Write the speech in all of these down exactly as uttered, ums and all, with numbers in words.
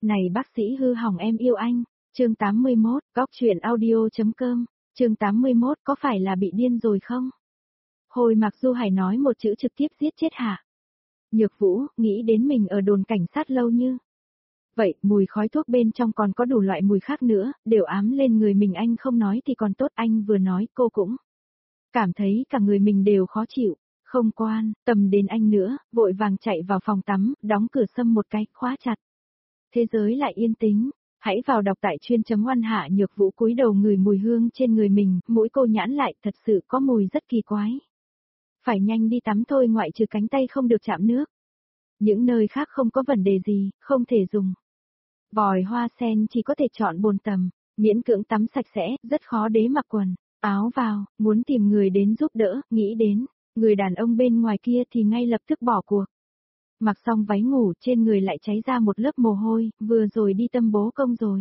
Này bác sĩ hư hỏng em yêu anh, chương tám mươi mốt, góc chuyện audio.com, chương tám mươi mốt có phải là bị điên rồi không? Hồi Mạc Du Hải nói một chữ trực tiếp giết chết hả? Nhược Vũ, nghĩ đến mình ở đồn cảnh sát lâu như. Vậy, mùi khói thuốc bên trong còn có đủ loại mùi khác nữa, đều ám lên người mình anh không nói thì còn tốt anh vừa nói cô cũng. Cảm thấy cả người mình đều khó chịu, không quan, tầm đến anh nữa, vội vàng chạy vào phòng tắm, đóng cửa xâm một cái, khóa chặt. Thế giới lại yên tĩnh, hãy vào đọc tại chuyên chấm oan Hạ Nhược Vũ cúi đầu ngửi mùi hương trên người mình, mũi cô nhãn lại thật sự có mùi rất kỳ quái. Phải nhanh đi tắm thôi ngoại trừ cánh tay không được chạm nước. Những nơi khác không có vấn đề gì, không thể dùng. Vòi hoa sen chỉ có thể chọn bồn tầm, miễn cưỡng tắm sạch sẽ, rất khó đế mặc quần, áo vào, muốn tìm người đến giúp đỡ, nghĩ đến, người đàn ông bên ngoài kia thì ngay lập tức bỏ cuộc. Mặc xong váy ngủ trên người lại cháy ra một lớp mồ hôi, vừa rồi đi tâm bố công rồi.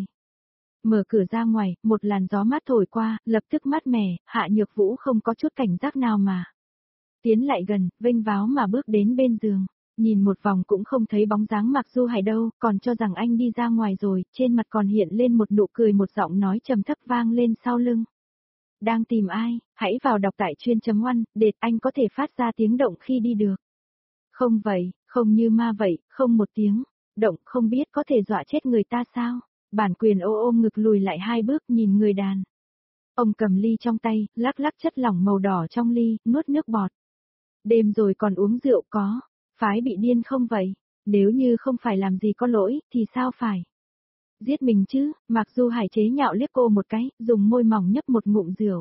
Mở cửa ra ngoài, một làn gió mát thổi qua, lập tức mát mẻ, Hạ Nhược Vũ không có chút cảnh giác nào mà. Tiến lại gần, vênh váo mà bước đến bên giường, nhìn một vòng cũng không thấy bóng dáng Mạc Du Hải đâu, còn cho rằng anh đi ra ngoài rồi, trên mặt còn hiện lên một nụ cười, một giọng nói trầm thấp vang lên sau lưng. Đang tìm ai, hãy vào đọc tại chuyên chấm oan, để anh có thể phát ra tiếng động khi đi được. Không vậy, không như ma vậy, không một tiếng, động không biết có thể dọa chết người ta sao, bản quyền ô ôm ngực lùi lại hai bước nhìn người đàn. Ông cầm ly trong tay, lắc lắc chất lỏng màu đỏ trong ly, nuốt nước bọt. Đêm rồi còn uống rượu có, phái bị điên không vậy, nếu như không phải làm gì có lỗi, thì sao phải? Giết mình chứ, Mạc Du Hải chế nhạo liếc cô một cái, dùng môi mỏng nhấp một ngụm rượu.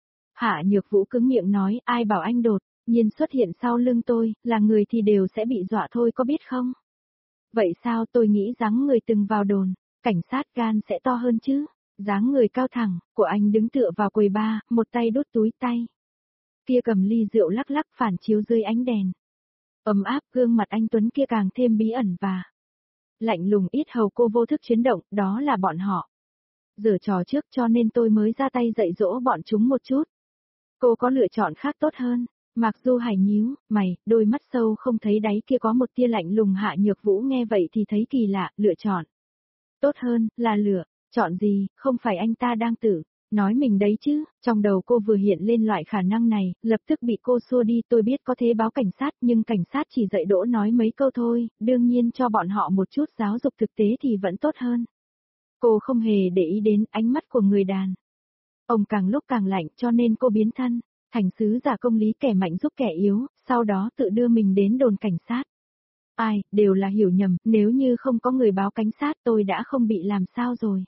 Hạ Nhược Vũ cứng miệng nói, ai bảo anh đột nhiên xuất hiện sau lưng tôi, là người thì đều sẽ bị dọa thôi có biết không? Vậy sao tôi nghĩ dáng người từng vào đồn, cảnh sát gan sẽ to hơn chứ? Dáng người cao thẳng, của anh đứng tựa vào quầy bar, một tay đút túi tay. Kia cầm ly rượu lắc lắc phản chiếu dưới ánh đèn. Ấm áp gương mặt anh Tuấn kia càng thêm bí ẩn và lạnh lùng, ít hầu cô vô thức chuyển động, đó là bọn họ. Giở trò trước cho nên tôi mới ra tay dạy dỗ bọn chúng một chút. Cô có lựa chọn khác tốt hơn. Mạc Du Hải nhíu mày, đôi mắt sâu không thấy đáy kia có một tia lạnh lùng. Hạ Nhược Vũ nghe vậy thì thấy kỳ lạ, lựa chọn. Tốt hơn, là lựa, chọn gì, không phải anh ta đang tử, nói mình đấy chứ, trong đầu cô vừa hiện lên loại khả năng này, lập tức bị cô xua đi. Tôi biết có thể báo cảnh sát nhưng cảnh sát chỉ dạy dỗ nói mấy câu thôi, đương nhiên cho bọn họ một chút giáo dục thực tế thì vẫn tốt hơn. Cô không hề để ý đến ánh mắt của người đàn ông càng lúc càng lạnh cho nên cô biến thân thành sứ giả công lý, kẻ mạnh giúp kẻ yếu, sau đó tự đưa mình đến đồn cảnh sát. Ai, đều là hiểu nhầm, nếu như không có người báo cảnh sát tôi đã không bị làm sao rồi.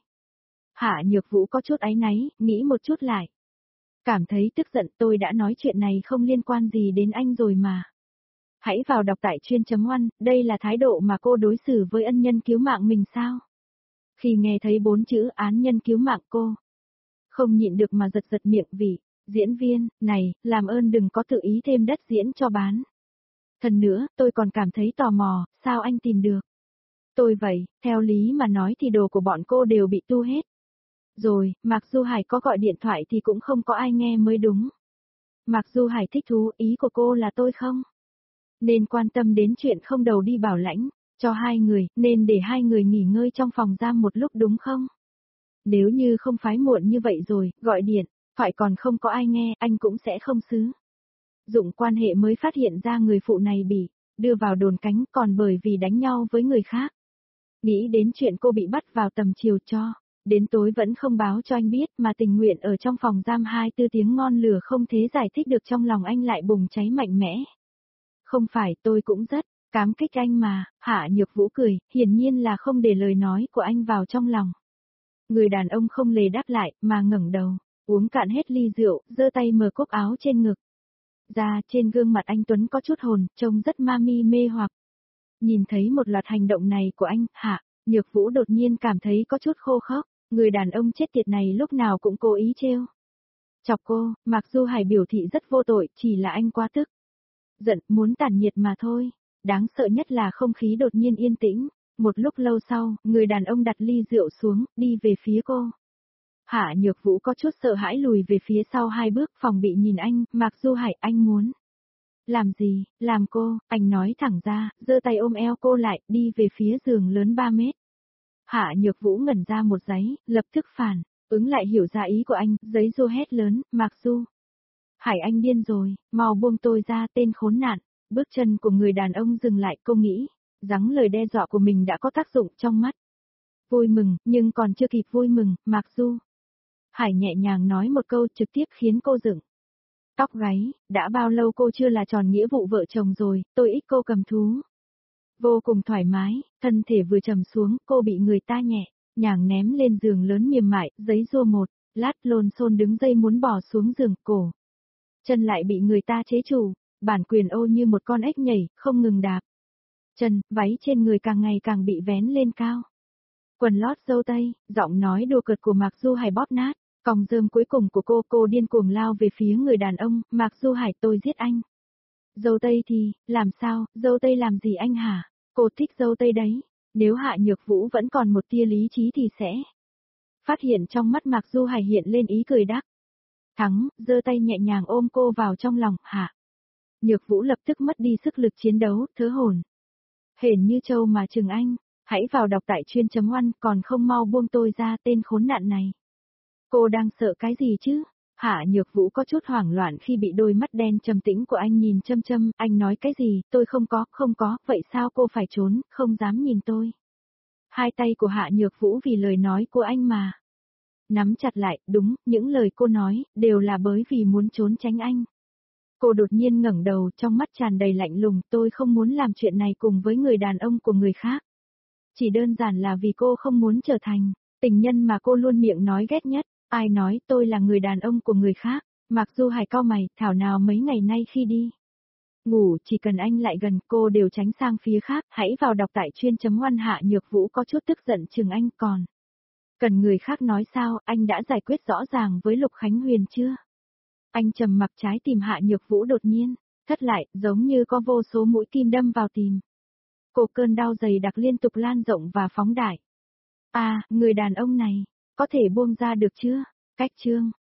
Hạ Nhược Vũ có chút áy náy, nghĩ một chút lại. Cảm thấy tức giận, tôi đã nói chuyện này không liên quan gì đến anh rồi mà. Hãy vào đọc tại chuyên chấm oan, đây là thái độ mà cô đối xử với ân nhân cứu mạng mình sao? Khi nghe thấy bốn chữ án nhân cứu mạng cô không nhịn được mà giật giật miệng vì, diễn viên, này, làm ơn đừng có tự ý thêm đất diễn cho bán. Thần nữa, tôi còn cảm thấy tò mò, sao anh tìm được? Tôi vậy, theo lý mà nói thì đồ của bọn cô đều bị tu hết. Rồi, Mạc Du Hải có gọi điện thoại thì cũng không có ai nghe mới đúng. Mạc Du Hải thích thú, ý của cô là tôi không? Nên quan tâm đến chuyện không đầu đi bảo lãnh, cho hai người, nên để hai người nghỉ ngơi trong phòng giam một lúc đúng không? Nếu như không phái muộn như vậy rồi, gọi điện, thoại còn không có ai nghe, anh cũng sẽ không xứ. Dụng quan hệ mới phát hiện ra người phụ này bị đưa vào đồn cánh còn bởi vì đánh nhau với người khác. Nghĩ đến chuyện cô bị bắt vào tầm chiều cho, đến tối vẫn không báo cho anh biết mà tình nguyện ở trong phòng giam hai tư tiếng ngon lửa không thể giải thích được, trong lòng anh lại bùng cháy mạnh mẽ. Không phải, tôi cũng rất cảm kích anh mà. Hạ Nhược Vũ cười, hiển nhiên là không để lời nói của anh vào trong lòng. Người đàn ông không lề đáp lại, mà ngẩng đầu, uống cạn hết ly rượu, giơ tay mở cúc áo trên ngực. Ra, trên gương mặt anh Tuấn có chút hồn, trông rất ma mi mê hoặc. Nhìn thấy một loạt hành động này của anh, Hạ Nhược Vũ đột nhiên cảm thấy có chút khô khốc, người đàn ông chết tiệt này lúc nào cũng cố ý trêu chọc cô. Mạc Du Hải biểu thị rất vô tội, chỉ là anh quá tức giận, muốn tàn nhiệt mà thôi. Đáng sợ nhất là không khí đột nhiên yên tĩnh. Một lúc lâu sau, người đàn ông đặt ly rượu xuống, đi về phía cô. Hạ Nhược Vũ có chút sợ hãi lùi về phía sau hai bước, phòng bị nhìn anh. Mạc Du Hải, anh muốn làm gì? Làm cô? Anh nói thẳng ra, giơ tay ôm eo cô lại, đi về phía giường lớn ba mét. Hạ Nhược Vũ ngẩn ra một giây, lập tức phản, ứng lại hiểu ra ý của anh, giấy Du hét lớn, Mạc Du. Hải anh điên rồi, mau buông tôi ra tên khốn nạn. Bước chân của người đàn ông dừng lại, cô nghĩ, rằng lời đe dọa của mình đã có tác dụng trong mắt. Vui mừng, nhưng còn chưa kịp vui mừng, Mạc Du. Hải nhẹ nhàng nói một câu trực tiếp khiến cô dựng tóc gáy, đã bao lâu cô chưa là tròn nghĩa vụ vợ chồng rồi, tôi ít cô cầm thú. Vô cùng thoải mái, thân thể vừa trầm xuống, cô bị người ta nhẹ, nhàng ném lên giường lớn mềm mại, giấy rua một, lát lôn xôn đứng dây muốn bỏ xuống giường, cổ. Chân lại bị người ta chế chủ, bản quyền ô như một con ếch nhảy, không ngừng đạp. Chân, váy trên người càng ngày càng bị vén lên cao. Quần lót dâu tây, giọng nói đùa cợt của Mạc Du Hải bóp nát, còng rơm cuối cùng của cô, cô điên cuồng lao về phía người đàn ông, Mạc Du Hải tôi giết anh. Dâu tây thì, làm sao, dâu tây làm gì anh hả? Cô thích dâu tây đấy, nếu Hạ Nhược Vũ vẫn còn một tia lý trí thì sẽ. Phát hiện trong mắt Mạc Du Hải hiện lên ý cười đắc. Thắng, giơ tay nhẹ nhàng ôm cô vào trong lòng, Hạ. Nhược Vũ lập tức mất đi sức lực chiến đấu, thớ hồn. Hển như trâu mà chừng anh, hãy vào đọc tại chuyên chấm oăn, còn không mau buông tôi ra tên khốn nạn này. Cô đang sợ cái gì chứ? Hạ Nhược Vũ có chút hoảng loạn khi bị đôi mắt đen trầm tĩnh của anh nhìn châm châm, anh nói cái gì, tôi không có, không có, vậy sao cô phải trốn, không dám nhìn tôi. Hai tay của Hạ Nhược Vũ vì lời nói của anh mà. Nắm chặt lại, đúng, những lời cô nói, đều là bởi vì muốn trốn tránh anh. Cô đột nhiên ngẩng đầu, trong mắt tràn đầy lạnh lùng, tôi không muốn làm chuyện này cùng với người đàn ông của người khác. Chỉ đơn giản là vì cô không muốn trở thành tình nhân mà cô luôn miệng nói ghét nhất. Ai nói tôi là người đàn ông của người khác, Mạc Du Hải cau mày, thảo nào mấy ngày nay khi đi ngủ chỉ cần anh lại gần cô đều tránh sang phía khác, hãy vào đọc tại chuyên chấm oăn. Hạ Nhược Vũ có chút tức giận chừng anh còn. Cần người khác nói sao, anh đã giải quyết rõ ràng với Lục Khánh Huyền chưa? Anh trầm mặc trái tim Hạ Nhược Vũ đột nhiên, thất lại, giống như có vô số mũi kim đâm vào tim. Cô cơn đau dày đặc liên tục lan rộng và phóng đại. À, người đàn ông này, có thể buông ra được chưa? Cách chương.